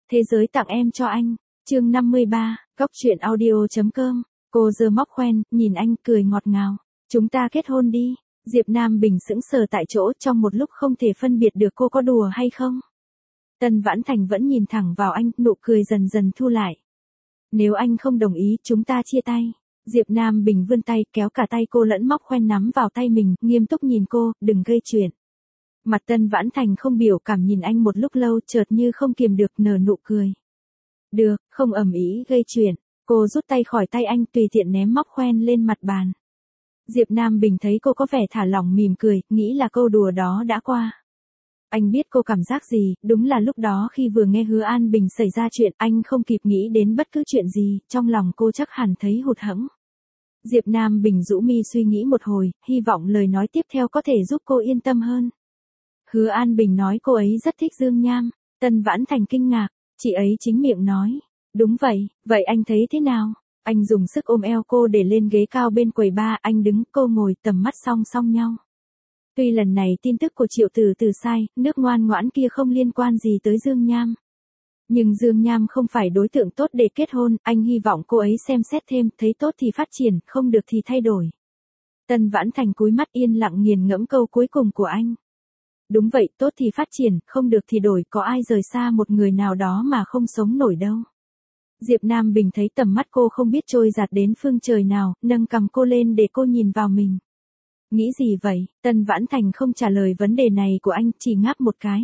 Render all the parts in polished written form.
Thế giới tặng em cho anh. Chương 53, Góc truyện audio.com. Cô giơ móc khoen, nhìn anh cười ngọt ngào. Chúng ta kết hôn đi. Diệp Nam Bình sững sờ tại chỗ trong một lúc không thể phân biệt được cô có đùa hay không. Tân Vãn Thành vẫn nhìn thẳng vào anh, nụ cười dần dần thu lại. Nếu anh không đồng ý, chúng ta chia tay. Diệp Nam Bình vươn tay, kéo cả tay cô lẫn móc khoen nắm vào tay mình, nghiêm túc nhìn cô, đừng gây chuyện. Mặt Tân Vãn Thành không biểu cảm nhìn anh một lúc lâu, chợt như không kiềm được nở nụ cười. Được, không ầm ĩ gây chuyện. Cô rút tay khỏi tay anh, tùy tiện ném móc khoen lên mặt bàn. Diệp Nam Bình thấy cô có vẻ thả lỏng mỉm cười, nghĩ là câu đùa đó đã qua. Anh biết cô cảm giác gì, đúng là lúc đó khi vừa nghe Hứa An Bình xảy ra chuyện, anh không kịp nghĩ đến bất cứ chuyện gì, trong lòng cô chắc hẳn thấy hụt hẫng. Diệp Nam Bình rũ mi suy nghĩ một hồi, hy vọng lời nói tiếp theo có thể giúp cô yên tâm hơn. Hứa An Bình nói cô ấy rất thích Dương Nham. Tân Vãn Thành kinh ngạc, chị ấy chính miệng nói. Đúng vậy, vậy anh thấy thế nào? Anh dùng sức ôm eo cô để lên ghế cao bên quầy bar, anh đứng, cô ngồi, tầm mắt song song nhau. Tuy lần này tin tức của Triệu Từ Từ sai, nước ngoan ngoãn kia không liên quan gì tới Dương Nham. Nhưng Dương Nham không phải đối tượng tốt để kết hôn, anh hy vọng cô ấy xem xét thêm, thấy tốt thì phát triển, không được thì thay đổi. Tân Vãn Thành cúi mắt yên lặng nghiền ngẫm câu cuối cùng của anh. Đúng vậy, tốt thì phát triển, không được thì đổi, có ai rời xa một người nào đó mà không sống nổi đâu. Diệp Nam Bình thấy tầm mắt cô không biết trôi dạt đến phương trời nào, nâng cằm cô lên để cô nhìn vào mình. Nghĩ gì vậy? Tân Vãn Thành không trả lời vấn đề này của anh, chỉ ngáp một cái.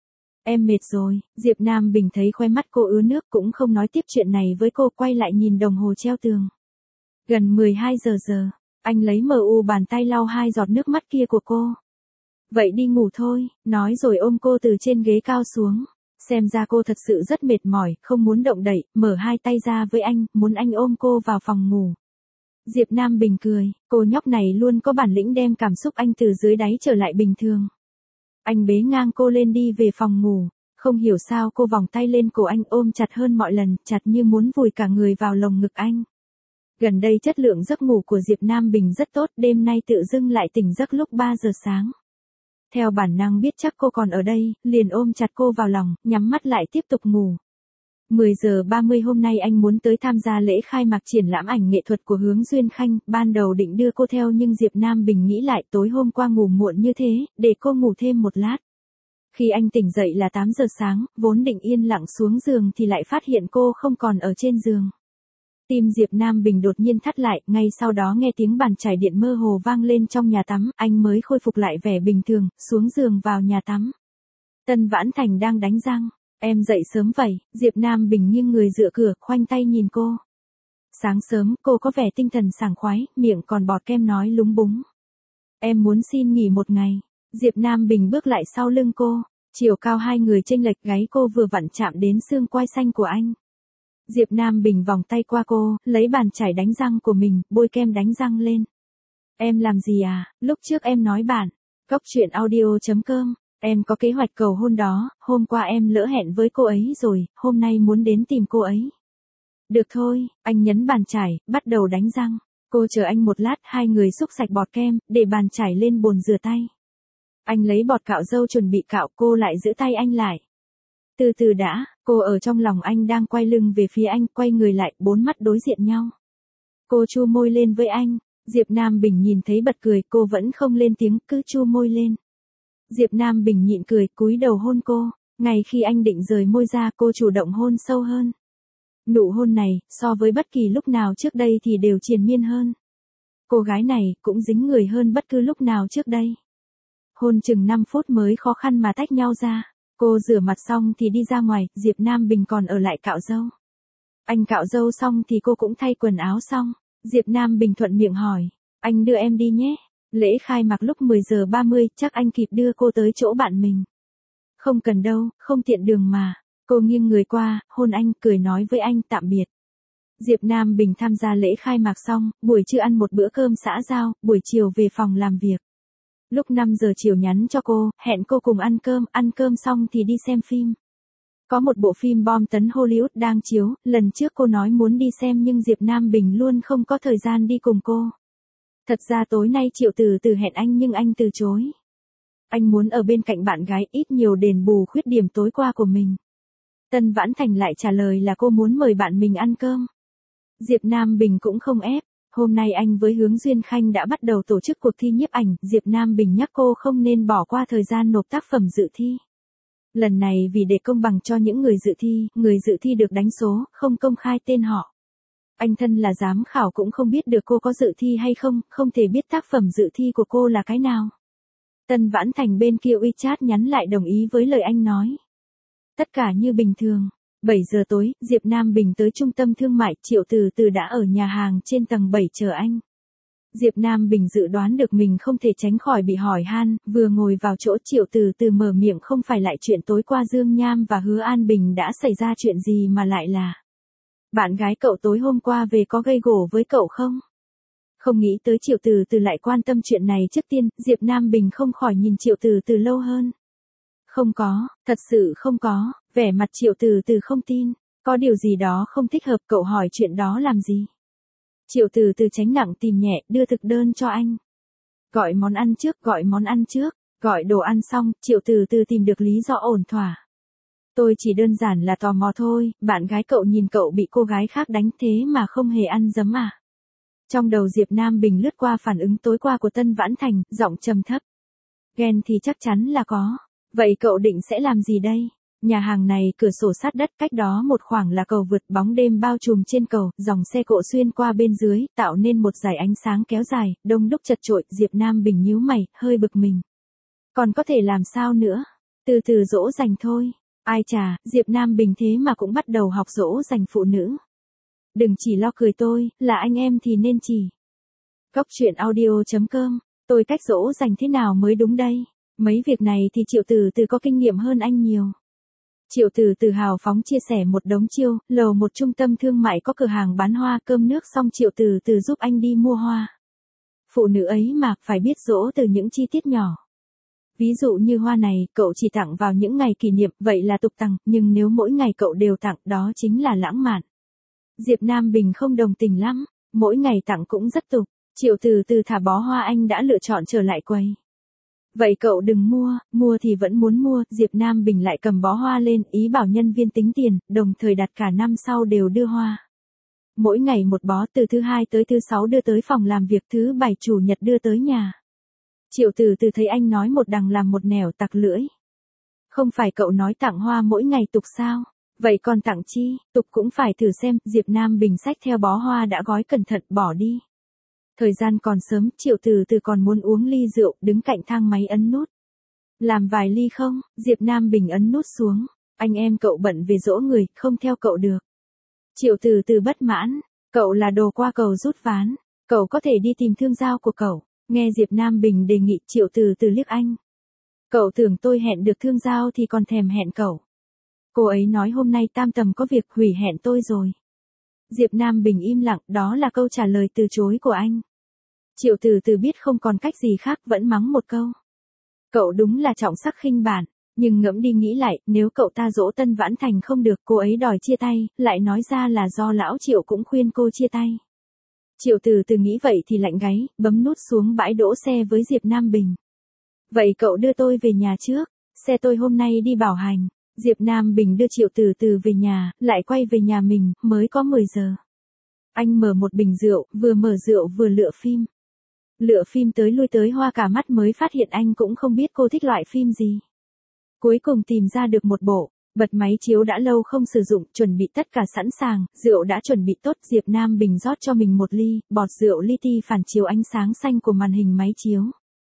Em mệt rồi. Diệp Nam Bình thấy khóe mắt cô ứa nước cũng không nói tiếp chuyện này với cô, quay lại nhìn đồng hồ treo tường. Gần 12 giờ. Anh lấy MU bàn tay lau 2 giọt nước mắt kia của cô. Vậy đi ngủ thôi, nói rồi ôm cô từ trên ghế cao xuống. Xem ra cô thật sự rất mệt mỏi, không muốn động đậy, mở 2 tay ra với anh, muốn anh ôm cô vào phòng ngủ. Diệp Nam Bình cười, cô nhóc này luôn có bản lĩnh đem cảm xúc anh từ dưới đáy trở lại bình thường. Anh bế ngang cô lên đi về phòng ngủ, không hiểu sao cô vòng tay lên cổ anh ôm chặt hơn mọi lần, chặt như muốn vùi cả người vào lồng ngực anh. Gần đây chất lượng giấc ngủ của Diệp Nam Bình rất tốt, đêm nay tự dưng lại tỉnh giấc lúc 3 giờ sáng. Theo bản năng biết chắc cô còn ở đây, liền ôm chặt cô vào lòng, nhắm mắt lại tiếp tục ngủ. 10 giờ 30 hôm nay anh muốn tới tham gia lễ khai mạc triển lãm ảnh nghệ thuật của Hướng Duyên Khanh, ban đầu định đưa cô theo nhưng Diệp Nam Bình nghĩ lại tối hôm qua ngủ muộn như thế, để cô ngủ thêm một lát. Khi anh tỉnh dậy là 8 giờ sáng, vốn định yên lặng xuống giường thì lại phát hiện cô không còn ở trên giường. Tim Diệp Nam Bình đột nhiên thắt lại, ngay sau đó nghe tiếng bàn chải điện mơ hồ vang lên trong nhà tắm, anh mới khôi phục lại vẻ bình thường, xuống giường vào nhà tắm. Tân Vãn Thành đang đánh răng. Em dậy sớm vậy? Diệp Nam Bình nghiêng người dựa cửa, khoanh tay nhìn cô. Sáng sớm, cô có vẻ tinh thần sảng khoái, miệng còn bọt kem nói lúng búng. Em muốn xin nghỉ một ngày. Diệp Nam Bình bước lại sau lưng cô. Chiều cao hai người chênh lệch, gáy cô vừa vặn chạm đến xương quai xanh của anh. Diệp Nam Bình vòng tay qua cô, lấy bàn chải đánh răng của mình, bôi kem đánh răng lên. Em làm gì à? Lúc trước em nói bạn. Góc truyện audio.com. Em có kế hoạch cầu hôn đó, hôm qua em lỡ hẹn với cô ấy rồi, hôm nay muốn đến tìm cô ấy. Được thôi, anh nhấn bàn chải, bắt đầu đánh răng. Cô chờ anh một lát, hai người xúc sạch bọt kem, để bàn chải lên bồn rửa tay. Anh lấy bọt cạo râu chuẩn bị cạo, cô lại giữ tay anh lại. Từ từ đã, cô ở trong lòng anh đang quay lưng về phía anh, quay người lại, bốn mắt đối diện nhau. Cô chu môi lên với anh, Diệp Nam Bình nhìn thấy bật cười, cô vẫn không lên tiếng, cứ chu môi lên. Diệp Nam Bình nhịn cười, cúi đầu hôn cô, ngay khi anh định rời môi ra cô chủ động hôn sâu hơn. Nụ hôn này, so với bất kỳ lúc nào trước đây thì đều triền miên hơn. Cô gái này cũng dính người hơn bất cứ lúc nào trước đây. Hôn chừng 5 phút mới khó khăn mà tách nhau ra. Cô rửa mặt xong thì đi ra ngoài, Diệp Nam Bình còn ở lại cạo râu. Anh cạo râu xong thì cô cũng thay quần áo xong. Diệp Nam Bình thuận miệng hỏi, anh đưa em đi nhé. Lễ khai mạc lúc 10 giờ 30, chắc anh kịp đưa cô tới chỗ bạn mình. Không cần đâu, không tiện đường mà. Cô nghiêng người qua, hôn anh, cười nói với anh tạm biệt. Diệp Nam Bình tham gia lễ khai mạc xong, buổi trưa ăn một bữa cơm xã giao, buổi chiều về phòng làm việc. Lúc 5 giờ chiều nhắn cho cô, hẹn cô cùng ăn cơm xong thì đi xem phim. Có một bộ phim bom tấn Hollywood đang chiếu, lần trước cô nói muốn đi xem nhưng Diệp Nam Bình luôn không có thời gian đi cùng cô. Thật ra tối nay Triệu Từ Từ hẹn anh nhưng anh từ chối. Anh muốn ở bên cạnh bạn gái ít nhiều đền bù khuyết điểm tối qua của mình. Tân Vãn Thành lại trả lời là cô muốn mời bạn mình ăn cơm. Diệp Nam Bình cũng không ép. Hôm nay anh với Hướng Duyên Khanh đã bắt đầu tổ chức cuộc thi nhiếp ảnh, Diệp Nam Bình nhắc cô không nên bỏ qua thời gian nộp tác phẩm dự thi. Lần này vì để công bằng cho những người dự thi được đánh số, không công khai tên họ. Anh thân là giám khảo cũng không biết được cô có dự thi hay không, không thể biết tác phẩm dự thi của cô là cái nào. Tân Vãn Thành bên kia WeChat nhắn lại đồng ý với lời anh nói. Tất cả như bình thường. 7 giờ tối, Diệp Nam Bình tới trung tâm thương mại, Triệu Từ Từ đã ở nhà hàng trên tầng 7 chờ anh. Diệp Nam Bình dự đoán được mình không thể tránh khỏi bị hỏi han, vừa ngồi vào chỗ Triệu Từ Từ mở miệng không phải lại chuyện tối qua Dương Nham và Hứa An Bình đã xảy ra chuyện gì mà lại là. Bạn gái cậu tối hôm qua về có gây gổ với cậu không? Không nghĩ tới Triệu Từ Từ lại quan tâm chuyện này trước tiên, Diệp Nam Bình không khỏi nhìn Triệu Từ Từ lâu hơn. Không có, thật sự không có, vẻ mặt Triệu Từ Từ không tin, có điều gì đó không thích hợp, cậu hỏi chuyện đó làm gì? Triệu Từ Từ tránh nặng tìm nhẹ, đưa thực đơn cho anh. Gọi món ăn trước, gọi đồ ăn xong, Triệu Từ Từ tìm được lý do ổn thỏa. Tôi chỉ đơn giản là tò mò thôi, bạn gái cậu nhìn cậu bị cô gái khác đánh thế mà không hề ăn dấm à? Trong đầu Diệp Nam Bình lướt qua phản ứng tối qua của Tân Vãn Thành, giọng trầm thấp. Ghen thì chắc chắn là có. Vậy cậu định sẽ làm gì đây? Nhà hàng này cửa sổ sát đất, cách đó một khoảng là cầu vượt, bóng đêm bao trùm trên cầu, dòng xe cộ xuyên qua bên dưới, tạo nên một dải ánh sáng kéo dài, đông đúc chật chội, Diệp Nam Bình nhíu mày, hơi bực mình. Còn có thể làm sao nữa? Từ từ dỗ dành thôi. Ai chà, Diệp Nam Bình thế mà cũng bắt đầu học dỗ dành phụ nữ. Đừng chỉ lo cười tôi, là anh em thì nên chỉ. Góc truyện audio.com, tôi cách dỗ dành thế nào mới đúng đây? Mấy việc này thì Triệu Từ Từ có kinh nghiệm hơn anh nhiều. Triệu Từ Từ hào phóng chia sẻ một đống chiêu, lầu một trung tâm thương mại có cửa hàng bán hoa, cơm nước xong Triệu Từ Từ giúp anh đi mua hoa. Phụ nữ ấy mà, phải biết dỗ từ những chi tiết nhỏ. Ví dụ như hoa này, cậu chỉ tặng vào những ngày kỷ niệm, vậy là tục tặng, nhưng nếu mỗi ngày cậu đều tặng, đó chính là lãng mạn. Diệp Nam Bình không đồng tình lắm, mỗi ngày tặng cũng rất tục. Triệu Từ Từ thả bó hoa anh đã lựa chọn trở lại quầy. Vậy cậu đừng mua thì vẫn muốn mua, Diệp Nam Bình lại cầm bó hoa lên, ý bảo nhân viên tính tiền, đồng thời đặt cả năm sau đều đưa hoa. Mỗi ngày một bó, từ thứ hai tới thứ sáu đưa tới phòng làm việc, thứ bảy chủ nhật đưa tới nhà. Triệu Từ Từ thấy anh nói một đằng làm một nẻo, tặc lưỡi. Không phải cậu nói tặng hoa mỗi ngày tục sao? Vậy còn tặng chi, tục cũng phải thử xem, Diệp Nam Bình xách theo bó hoa đã gói cẩn thận bỏ đi. Thời gian còn sớm, Triệu Từ Từ còn muốn uống ly rượu, đứng cạnh thang máy ấn nút. Làm vài ly không? Diệp Nam Bình ấn nút xuống. Anh em cậu bận về dỗ người, không theo cậu được. Triệu Từ Từ bất mãn. Cậu là đồ qua cầu rút ván. Cậu có thể đi tìm thương giao của cậu. Nghe Diệp Nam Bình đề nghị, Triệu Từ Từ liếc anh. Cậu tưởng tôi hẹn được thương giao thì còn thèm hẹn cậu. Cô ấy nói hôm nay tam tầm có việc, hủy hẹn tôi rồi. Diệp Nam Bình im lặng, đó là câu trả lời từ chối của anh. Triệu Từ Từ biết không còn cách gì khác, vẫn mắng một câu. Cậu đúng là trọng sắc khinh bản, nhưng ngẫm đi nghĩ lại, nếu cậu ta dỗ Tân Vãn Thành không được, cô ấy đòi chia tay, lại nói ra là do lão Triệu cũng khuyên cô chia tay. Triệu Từ Từ nghĩ vậy thì lạnh gáy, bấm nút xuống bãi đỗ xe với Diệp Nam Bình. Vậy cậu đưa tôi về nhà trước, xe tôi hôm nay đi bảo hành. Diệp Nam Bình đưa Triệu Từ Từ về nhà, lại quay về nhà mình, mới có 10 giờ. Anh mở một bình rượu, vừa mở rượu vừa lựa phim. Lựa phim tới lui tới hoa cả mắt mới phát hiện anh cũng không biết cô thích loại phim gì. Cuối cùng tìm ra được một bộ, bật máy chiếu đã lâu không sử dụng, chuẩn bị tất cả sẵn sàng, rượu đã chuẩn bị tốt, Diệp Nam Bình rót cho mình một ly, bọt rượu li ti phản chiếu ánh sáng xanh của màn hình máy chiếu.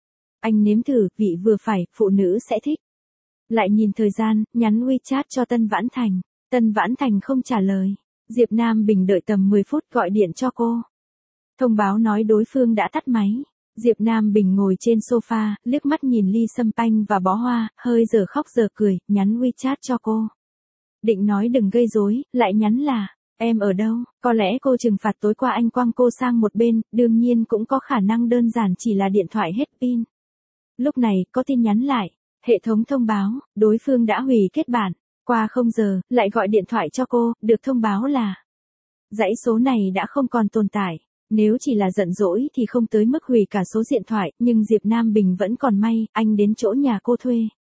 Anh nếm thử, vị vừa phải, phụ nữ sẽ thích. Lại nhìn thời gian, nhắn WeChat cho Tân Vãn Thành. Tân Vãn Thành không trả lời. Diệp Nam Bình đợi tầm 10 phút gọi điện cho cô. Thông báo nói đối phương đã tắt máy. Diệp Nam Bình ngồi trên sofa, liếc mắt nhìn ly sâm panh và bó hoa, hơi giờ khóc giờ cười, nhắn WeChat cho cô. Định nói đừng gây rối, lại nhắn là, em ở đâu? Có lẽ cô trừng phạt tối qua anh quăng cô sang một bên, đương nhiên cũng có khả năng đơn giản chỉ là điện thoại hết pin. Lúc này, có tin nhắn lại. Hệ thống thông báo, đối phương đã hủy kết bạn. Qua 0 giờ, lại gọi điện thoại cho cô, được thông báo là dãy số này đã không còn tồn tại. Nếu chỉ là giận dỗi thì không tới mức hủy cả số điện thoại, nhưng Diệp Nam Bình vẫn còn may, anh đến chỗ nhà cô thuê.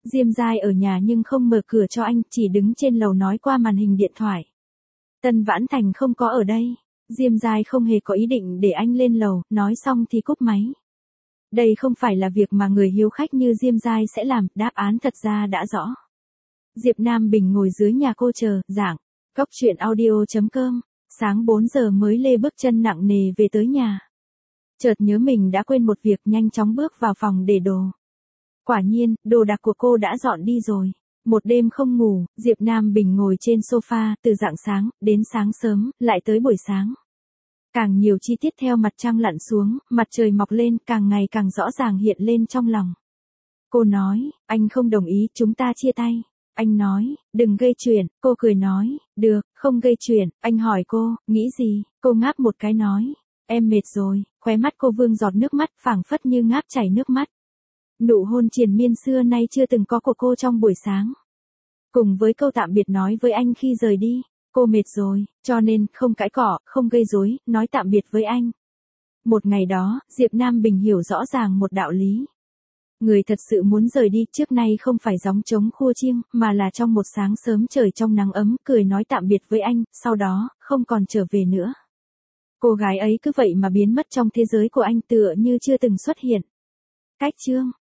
Diêm Giai ở nhà nhưng không mở cửa cho anh, chỉ đứng trên lầu nói qua màn hình điện thoại. Tân Vãn Thành không có ở đây. Diêm Giai không hề có ý định để anh lên lầu, nói xong thì cúp máy. Đây không phải là việc mà người hiếu khách như Diêm Giai sẽ làm, đáp án thật ra đã rõ. Diệp Nam Bình ngồi dưới nhà cô chờ, giảng. Cóc truyện audio.com. Sáng 4 giờ mới lê bước chân nặng nề về tới nhà. Chợt nhớ mình đã quên một việc, nhanh chóng bước vào phòng để đồ. Quả nhiên, đồ đạc của cô đã dọn đi rồi. Một đêm không ngủ, Diệp Nam Bình ngồi trên sofa, từ rạng sáng, đến sáng sớm, lại tới buổi sáng. Càng nhiều chi tiết theo mặt trăng lặn xuống, mặt trời mọc lên, càng ngày càng rõ ràng hiện lên trong lòng. Cô nói, anh không đồng ý, chúng ta chia tay. Anh nói, đừng gây chuyện, cô cười nói, được, không gây chuyện. Anh hỏi cô, nghĩ gì? Cô ngáp một cái nói, em mệt rồi. Khóe mắt cô vương giọt nước mắt, phảng phất như ngáp chảy nước mắt. Nụ hôn triền miên xưa nay chưa từng có của cô trong buổi sáng. Cùng với câu tạm biệt nói với anh khi rời đi, cô mệt rồi, cho nên không cãi cọ, không gây rối, nói tạm biệt với anh. Một ngày đó, Diệp Nam Bình hiểu rõ ràng một đạo lý. Người thật sự muốn rời đi trước nay không phải gióng trống khua chiêng, mà là trong một sáng sớm trời trong nắng ấm, cười nói tạm biệt với anh, sau đó, không còn trở về nữa. Cô gái ấy cứ vậy mà biến mất trong thế giới của anh tựa như chưa từng xuất hiện. Cách chương